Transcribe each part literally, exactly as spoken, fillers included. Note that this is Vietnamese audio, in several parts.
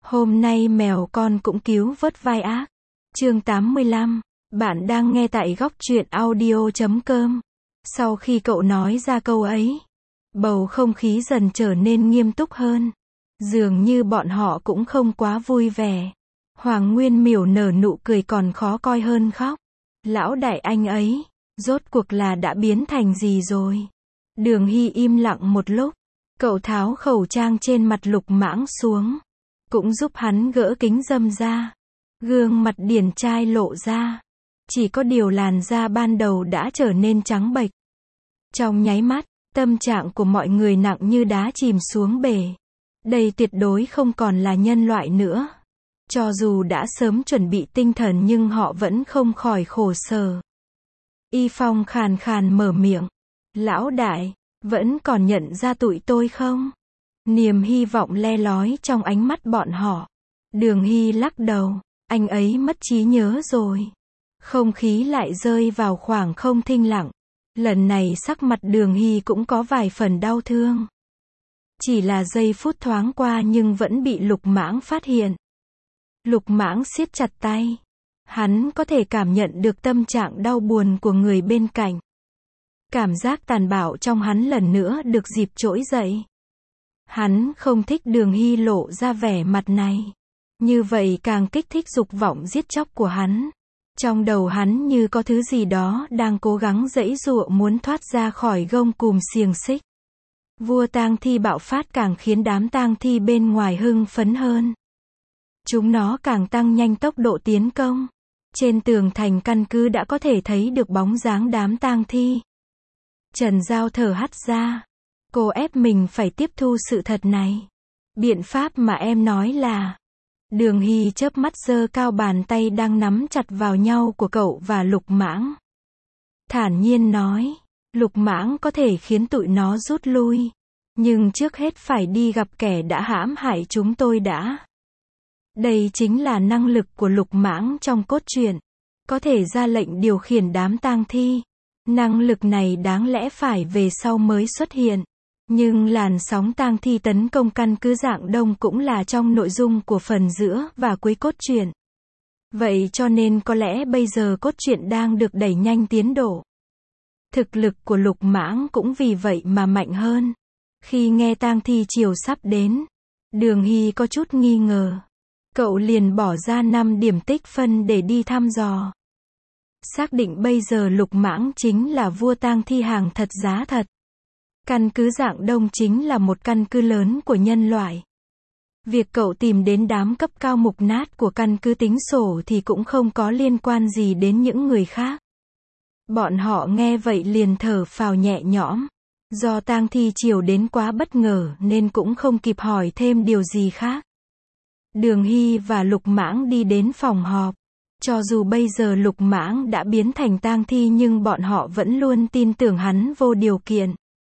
Hôm nay mèo con cũng cứu vớt vai ác. Chương tám mươi lăm. Bạn đang nghe tại góc truyện audio chấm com. Sau khi cậu nói ra câu ấy, bầu không khí dần trở nên nghiêm túc hơn. Dường như bọn họ cũng không quá vui vẻ. Hoàng Nguyên Miểu nở nụ cười còn khó coi hơn khóc. Lão đại anh ấy, rốt cuộc là đã biến thành gì rồi? Đường Hy im lặng một lúc. Cậu tháo khẩu trang trên mặt Lục Mãng xuống, cũng giúp hắn gỡ kính râm ra. Gương mặt điển trai lộ ra. Chỉ có điều làn da ban đầu đã trở nên trắng bệch. Trong nháy mắt, tâm trạng của mọi người nặng như đá chìm xuống bể. Đây tuyệt đối không còn là nhân loại nữa. Cho dù đã sớm chuẩn bị tinh thần nhưng họ vẫn không khỏi khổ sở. Y Phong khàn khàn mở miệng. Lão đại, vẫn còn nhận ra tụi tôi không? Niềm hy vọng le lói trong ánh mắt bọn họ. Đường Hy lắc đầu. Anh ấy mất trí nhớ rồi. Không khí lại rơi vào khoảng không thinh lặng. Lần này sắc mặt Đường Hy cũng có vài phần đau thương. Chỉ là giây phút thoáng qua nhưng vẫn bị Lục Mãng phát hiện. Lục Mãng siết chặt tay. Hắn có thể cảm nhận được tâm trạng đau buồn của người bên cạnh. Cảm giác tàn bạo trong hắn lần nữa được dịp trỗi dậy. Hắn không thích Đường Hy lộ ra vẻ mặt này. Như vậy càng kích thích dục vọng giết chóc của hắn. Trong đầu hắn như có thứ gì đó đang cố gắng giãy giụa muốn thoát ra khỏi gông cùm xiềng xích. Vua tang thi bạo phát càng khiến đám tang thi bên ngoài hưng phấn hơn. Chúng nó càng tăng nhanh tốc độ tiến công. Trên tường thành căn cứ đã có thể thấy được bóng dáng đám tang thi. Trần Giao thở hắt ra. Cô ép mình phải tiếp thu sự thật này. Biện pháp mà em nói là... Đường Hy chớp mắt giơ cao bàn tay đang nắm chặt vào nhau của cậu và Lục Mãng. Thản nhiên nói. Lục Mãng có thể khiến tụi nó rút lui. Nhưng trước hết phải đi gặp kẻ đã hãm hại chúng tôi đã. Đây chính là năng lực của Lục Mãng trong cốt truyện. Có thể ra lệnh điều khiển đám tang thi. Năng lực này đáng lẽ phải về sau mới xuất hiện. Nhưng làn sóng tang thi tấn công căn cứ Dạng Đông cũng là trong nội dung của phần giữa và cuối cốt truyện. Vậy cho nên có lẽ bây giờ cốt truyện đang được đẩy nhanh tiến độ. Thực lực của Lục Mãng cũng vì vậy mà mạnh hơn. Khi nghe tang thi chiều sắp đến, Đường Hy có chút nghi ngờ. Cậu liền bỏ ra năm điểm tích phân để đi thăm dò. Xác định bây giờ Lục Mãng chính là vua tang thi hàng thật giá thật. Căn cứ Dạng Đông chính là một căn cứ lớn của nhân loại. Việc cậu tìm đến đám cấp cao mục nát của căn cứ tính sổ thì cũng không có liên quan gì đến những người khác. Bọn họ nghe vậy liền thở phào nhẹ nhõm. Do tang thi chiều đến quá bất ngờ nên cũng không kịp hỏi thêm điều gì khác. Đường Hy và Lục Mãng đi đến phòng họp. Cho dù bây giờ Lục Mãng đã biến thành tang thi nhưng bọn họ vẫn luôn tin tưởng hắn vô điều kiện.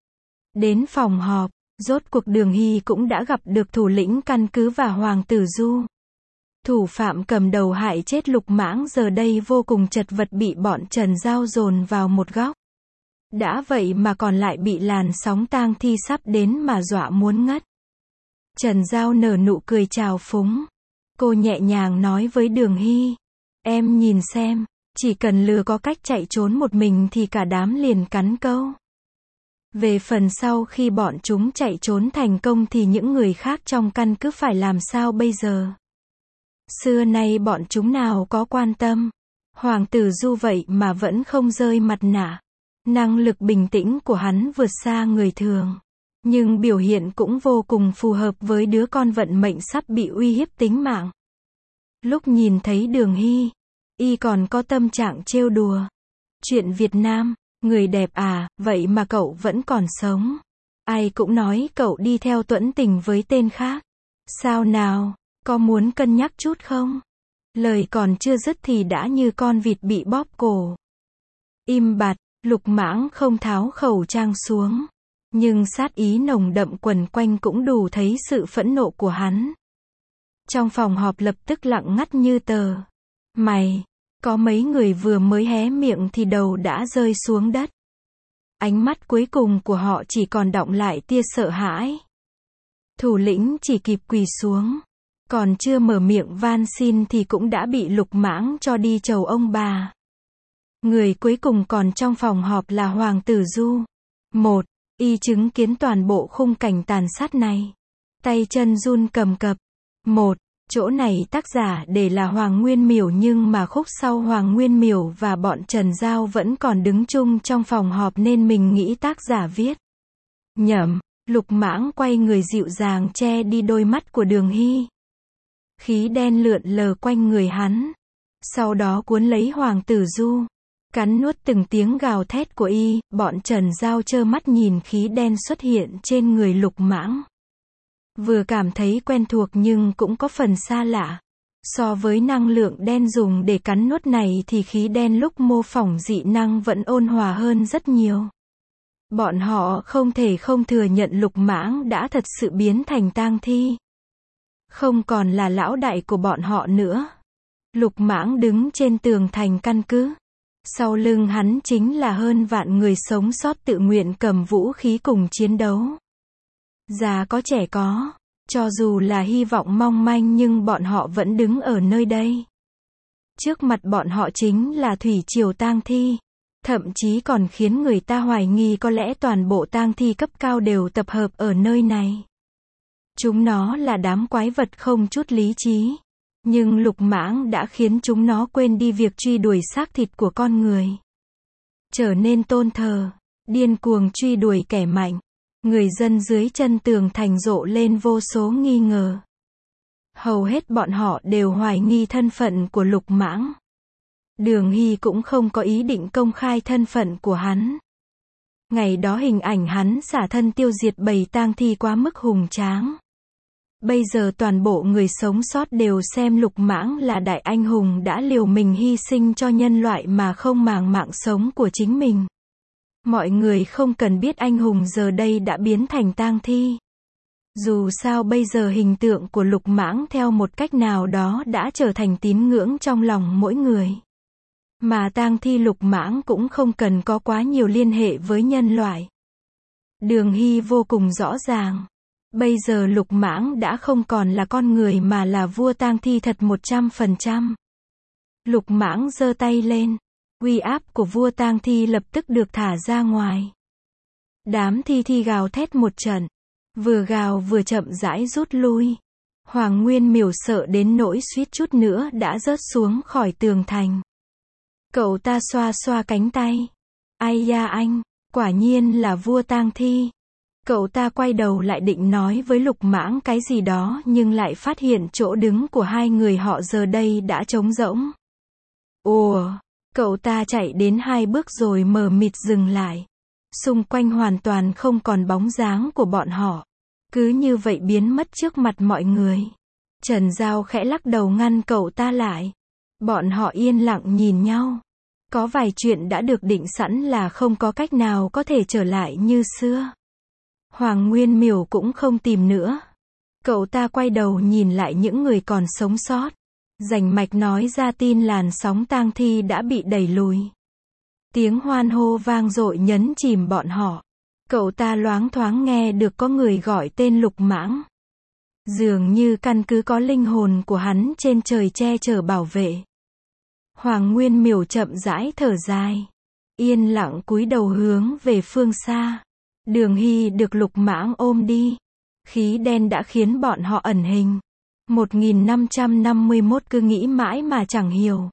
Đến phòng họp, rốt cuộc Đường Hy cũng đã gặp được thủ lĩnh căn cứ và Hoàng tử Du. Thủ phạm cầm đầu hại chết Lục Mãng giờ đây vô cùng chật vật bị bọn Trần Giao dồn vào một góc. Đã vậy mà còn lại bị làn sóng tang thi sắp đến mà dọa muốn ngất. Trần Giao nở nụ cười trào phúng. Cô nhẹ nhàng nói với Đường Hy. Em nhìn xem, chỉ cần lừa có cách chạy trốn một mình thì cả đám liền cắn câu. Về phần sau khi bọn chúng chạy trốn thành công thì những người khác trong căn cứ phải làm sao bây giờ? Xưa nay bọn chúng nào có quan tâm. Hoàng tử Du vậy mà vẫn không rơi mặt nạ. Năng lực bình tĩnh của hắn vượt xa người thường. Nhưng biểu hiện cũng vô cùng phù hợp với đứa con vận mệnh sắp bị uy hiếp tính mạng. Lúc nhìn thấy Đường Hy, y còn có tâm trạng trêu đùa. Chuyện Việt Nam, người đẹp à, vậy mà cậu vẫn còn sống. Ai cũng nói cậu đi theo tuẫn tình với tên khác. Sao nào, có muốn cân nhắc chút không? Lời còn chưa dứt thì đã như con vịt bị bóp cổ. Im bặt, Lục Mãng không tháo khẩu trang xuống. Nhưng sát ý nồng đậm quần quanh cũng đủ thấy sự phẫn nộ của hắn. Trong phòng họp lập tức lặng ngắt như tờ. Mày, có mấy người vừa mới hé miệng thì đầu đã rơi xuống đất. Ánh mắt cuối cùng của họ chỉ còn đọng lại tia sợ hãi. Thủ lĩnh chỉ kịp quỳ xuống. Còn chưa mở miệng van xin thì cũng đã bị Lục Mãng cho đi chầu ông bà. Người cuối cùng còn trong phòng họp là Hoàng tử Du. Một, y chứng kiến toàn bộ khung cảnh tàn sát này. Tay chân run cầm cập. Một, chỗ này tác giả để là Hoàng Nguyên Miểu nhưng mà khúc sau Hoàng Nguyên Miểu và bọn Trần Giao vẫn còn đứng chung trong phòng họp nên mình nghĩ tác giả viết nhầm. Lục Mãng quay người dịu dàng che đi đôi mắt của Đường Hy. Khí đen lượn lờ quanh người hắn. Sau đó cuốn lấy Hoàng tử Du. Cắn nuốt từng tiếng gào thét của y, bọn Trần Giao trơ mắt nhìn khí đen xuất hiện trên người Lục Mãng. Vừa cảm thấy quen thuộc nhưng cũng có phần xa lạ. So với năng lượng đen dùng để cắn nuốt này thì khí đen lúc mô phỏng dị năng vẫn ôn hòa hơn rất nhiều. Bọn họ không thể không thừa nhận Lục Mãng đã thật sự biến thành tang thi. Không còn là lão đại của bọn họ nữa. Lục Mãng đứng trên tường thành căn cứ. Sau lưng hắn chính là hơn vạn người sống sót tự nguyện cầm vũ khí cùng chiến đấu. Già có trẻ có. Cho dù là hy vọng mong manh nhưng bọn họ vẫn đứng ở nơi đây. Trước mặt bọn họ chính là thủy triều tang thi. Thậm chí còn khiến người ta hoài nghi có lẽ toàn bộ tang thi cấp cao đều tập hợp ở nơi này. Chúng nó là đám quái vật không chút lý trí. Nhưng Lục Mãng đã khiến chúng nó quên đi việc truy đuổi xác thịt của con người. Trở nên tôn thờ, điên cuồng truy đuổi kẻ mạnh. Người dân dưới chân tường thành rộ lên vô số nghi ngờ. Hầu hết bọn họ đều hoài nghi thân phận của Lục Mãng. Đường Hy cũng không có ý định công khai thân phận của hắn. Ngày đó hình ảnh hắn xả thân tiêu diệt bầy tang thi quá mức hùng tráng. Bây giờ toàn bộ người sống sót đều xem Lục Mãng là đại anh hùng đã liều mình hy sinh cho nhân loại mà không màng mạng sống của chính mình. Mọi người không cần biết anh hùng giờ đây đã biến thành tang thi. Dù sao bây giờ hình tượng của Lục Mãng theo một cách nào đó đã trở thành tín ngưỡng trong lòng mỗi người. Mà tang thi Lục Mãng cũng không cần có quá nhiều liên hệ với nhân loại. Đường Hy vô cùng rõ ràng. Bây giờ Lục Mãng đã không còn là con người mà là vua tang thi thật một trăm phần trăm. Lục Mãng giơ tay lên. Uy áp của vua tang thi lập tức được thả ra ngoài. Đám thi thi gào thét một trận. Vừa gào vừa chậm rãi rút lui. Hoàng Nguyên Miểu sợ đến nỗi suýt chút nữa đã rớt xuống khỏi tường thành. Cậu ta xoa xoa cánh tay. Ai da anh, quả nhiên là vua tang thi. Cậu ta quay đầu lại định nói với Lục Mãng cái gì đó nhưng lại phát hiện chỗ đứng của hai người họ giờ đây đã trống rỗng. Ồ, cậu ta chạy đến hai bước rồi mờ mịt dừng lại. Xung quanh hoàn toàn không còn bóng dáng của bọn họ. Cứ như vậy biến mất trước mặt mọi người. Trần Giao khẽ lắc đầu ngăn cậu ta lại. Bọn họ yên lặng nhìn nhau. Có vài chuyện đã được định sẵn là không có cách nào có thể trở lại như xưa. Hoàng Nguyên Miểu cũng không tìm nữa. Cậu ta quay đầu nhìn lại những người còn sống sót. Rành mạch nói ra tin làn sóng tang thi đã bị đẩy lùi. Tiếng hoan hô vang dội nhấn chìm bọn họ. Cậu ta loáng thoáng nghe được có người gọi tên Lục Mãng. Dường như căn cứ có linh hồn của hắn trên trời che chở bảo vệ. Hoàng Nguyên Miểu chậm rãi thở dài. Yên lặng cúi đầu hướng về phương xa. Đường Hy được Lục Mãng ôm đi. Khí đen đã khiến bọn họ ẩn hình. một nghìn năm trăm năm mươi mốt cứ nghĩ mãi mà chẳng hiểu.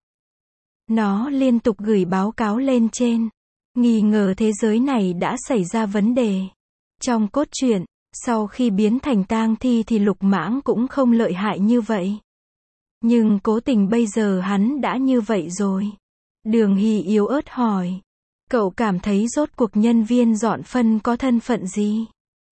Nó liên tục gửi báo cáo lên trên. Nghi ngờ thế giới này đã xảy ra vấn đề. Trong cốt truyện, sau khi biến thành tang thi thì Lục Mãng cũng không lợi hại như vậy. Nhưng cố tình bây giờ hắn đã như vậy rồi. Đường Hy yếu ớt hỏi. Cậu cảm thấy rốt cuộc nhân viên dọn phân có thân phận gì?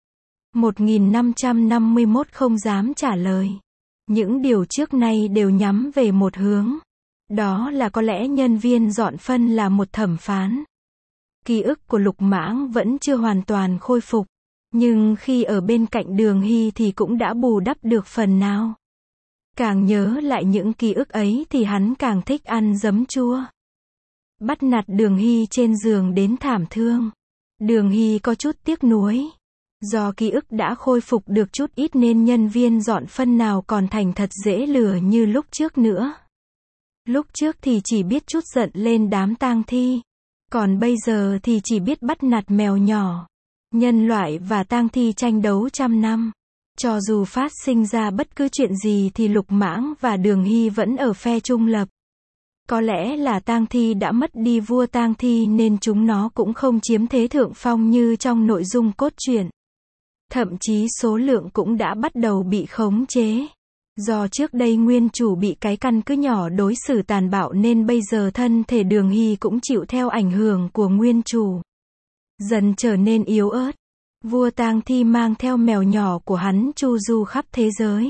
một nghìn năm trăm năm mươi mốt không dám trả lời. Những điều trước nay đều nhắm về một hướng. Đó là có lẽ nhân viên dọn phân là một thẩm phán. Ký ức của Lục Mãng vẫn chưa hoàn toàn khôi phục. Nhưng khi ở bên cạnh Đường Hy thì cũng đã bù đắp được phần nào. Càng nhớ lại những ký ức ấy thì hắn càng thích ăn giấm chua. Bắt nạt Đường Hy trên giường đến thảm thương. Đường Hy có chút tiếc nuối. Do ký ức đã khôi phục được chút ít nên nhân viên dọn phân nào còn thành thật dễ lừa như lúc trước nữa. Lúc trước thì chỉ biết chút giận lên đám tang thi. Còn bây giờ thì chỉ biết bắt nạt mèo nhỏ. Nhân loại và tang thi tranh đấu trăm năm. Cho dù phát sinh ra bất cứ chuyện gì thì Lục Mãng và Đường Hy vẫn ở phe trung lập. Có lẽ là tang thi đã mất đi vua tang thi nên chúng nó cũng không chiếm thế thượng phong như trong nội dung cốt truyện. Thậm chí số lượng cũng đã bắt đầu bị khống chế. Do trước đây nguyên chủ bị cái căn cứ nhỏ đối xử tàn bạo nên bây giờ thân thể Đường Hy cũng chịu theo ảnh hưởng của nguyên chủ. Dần trở nên yếu ớt. Vua tang thi mang theo mèo nhỏ của hắn chu du khắp thế giới.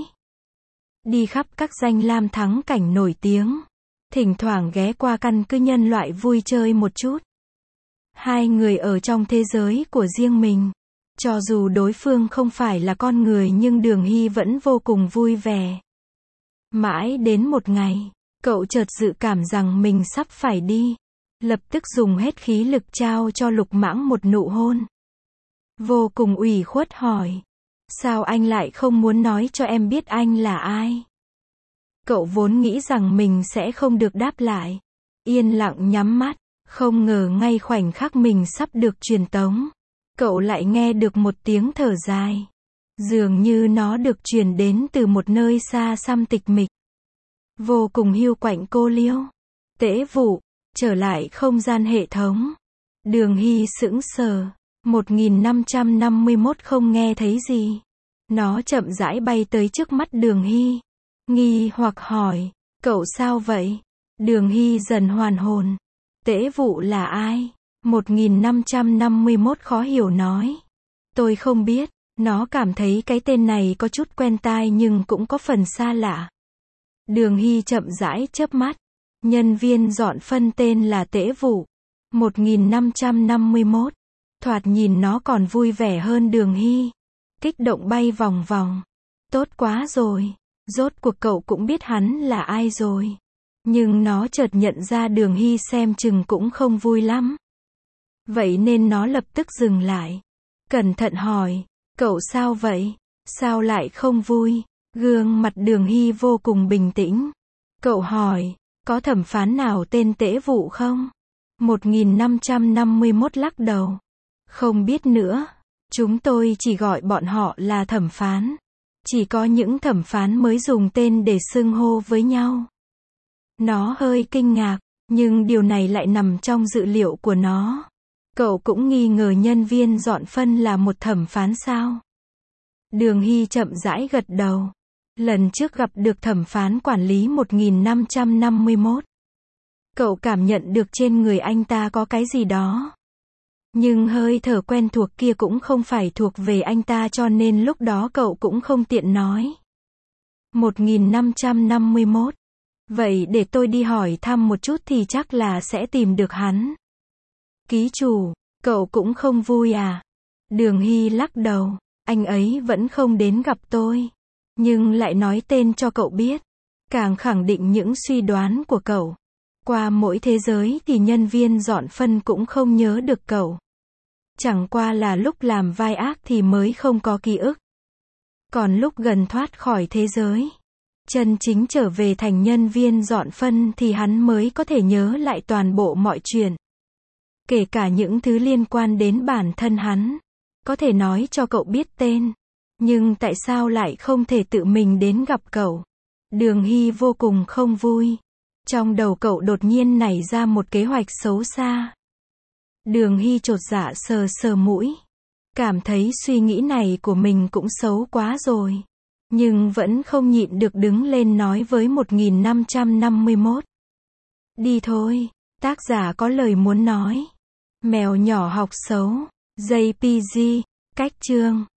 Đi khắp các danh lam thắng cảnh nổi tiếng. Thỉnh thoảng ghé qua căn cứ nhân loại vui chơi một chút. Hai người ở trong thế giới của riêng mình. Cho dù đối phương không phải là con người nhưng Đường Hy vẫn vô cùng vui vẻ. Mãi đến một ngày, cậu chợt dự cảm rằng mình sắp phải đi. Lập tức dùng hết khí lực trao cho Lục Mãng một nụ hôn. Vô cùng ủy khuất hỏi. Sao anh lại không muốn nói cho em biết anh là ai? Cậu vốn nghĩ rằng mình sẽ không được đáp lại. Yên lặng nhắm mắt, không ngờ ngay khoảnh khắc mình sắp được truyền tống. Cậu lại nghe được một tiếng thở dài. Dường như nó được truyền đến từ một nơi xa xăm tịch mịch. Vô cùng hiu quạnh cô liêu. Tễ vụ, trở lại không gian hệ thống. Đường Hy sững sờ. một nghìn năm trăm năm mươi mốt không nghe thấy gì. Nó chậm rãi bay tới trước mắt Đường Hy. Nghi hoặc hỏi. Cậu sao vậy? Đường Hy dần hoàn hồn. Tễ vụ là ai? một nghìn năm trăm năm mươi mốt khó hiểu nói. Tôi không biết. Nó cảm thấy cái tên này có chút quen tai nhưng cũng có phần xa lạ. Đường Hy chậm rãi chớp mắt. Nhân viên dọn phân tên là Tễ vụ. một nghìn năm trăm năm mươi mốt. Thoạt nhìn nó còn vui vẻ hơn Đường Hy. Kích động bay vòng vòng. Tốt quá rồi. Rốt cuộc cậu cũng biết hắn là ai rồi. Nhưng nó chợt nhận ra Đường Hy xem chừng cũng không vui lắm. Vậy nên nó lập tức dừng lại. Cẩn thận hỏi. Cậu sao vậy? Sao lại không vui? Gương mặt Đường Hy vô cùng bình tĩnh. Cậu hỏi. Có thẩm phán nào tên Tễ vụ không? một nghìn năm trăm năm mươi mốt lắc đầu. Không biết nữa. Chúng tôi chỉ gọi bọn họ là thẩm phán. Chỉ có những thẩm phán mới dùng tên để xưng hô với nhau. Nó hơi kinh ngạc, nhưng điều này lại nằm trong dự liệu của nó. Cậu cũng nghi ngờ nhân viên dọn phân là một thẩm phán sao? Đường Hy chậm rãi gật đầu. Lần trước gặp được thẩm phán quản lý một nghìn năm trăm năm mươi mốt. Cậu cảm nhận được trên người anh ta có cái gì đó. Nhưng hơi thở quen thuộc kia cũng không phải thuộc về anh ta cho nên lúc đó cậu cũng không tiện nói. một nghìn năm trăm năm mươi mốt. Vậy để tôi đi hỏi thăm một chút thì chắc là sẽ tìm được hắn. Ký chủ, cậu cũng không vui à? Đường Hy lắc đầu. Anh ấy vẫn không đến gặp tôi. Nhưng lại nói tên cho cậu biết. Càng khẳng định những suy đoán của cậu. Qua mỗi thế giới thì nhân viên dọn phân cũng không nhớ được cậu. Chẳng qua là lúc làm vai ác thì mới không có ký ức. Còn lúc gần thoát khỏi thế giới, chân chính trở về thành nhân viên dọn phân thì hắn mới có thể nhớ lại toàn bộ mọi chuyện. Kể cả những thứ liên quan đến bản thân hắn. Có thể nói cho cậu biết tên. Nhưng tại sao lại không thể tự mình đến gặp cậu? Đường Hy vô cùng không vui. Trong đầu cậu đột nhiên nảy ra một kế hoạch xấu xa. Đường Hy chột dạ sờ sờ mũi. Cảm thấy suy nghĩ này của mình cũng xấu quá rồi. Nhưng vẫn không nhịn được đứng lên nói với một nghìn năm trăm năm mươi mốt. Đi thôi, tác giả có lời muốn nói. Mèo nhỏ học xấu. gi pê giê, cách chương.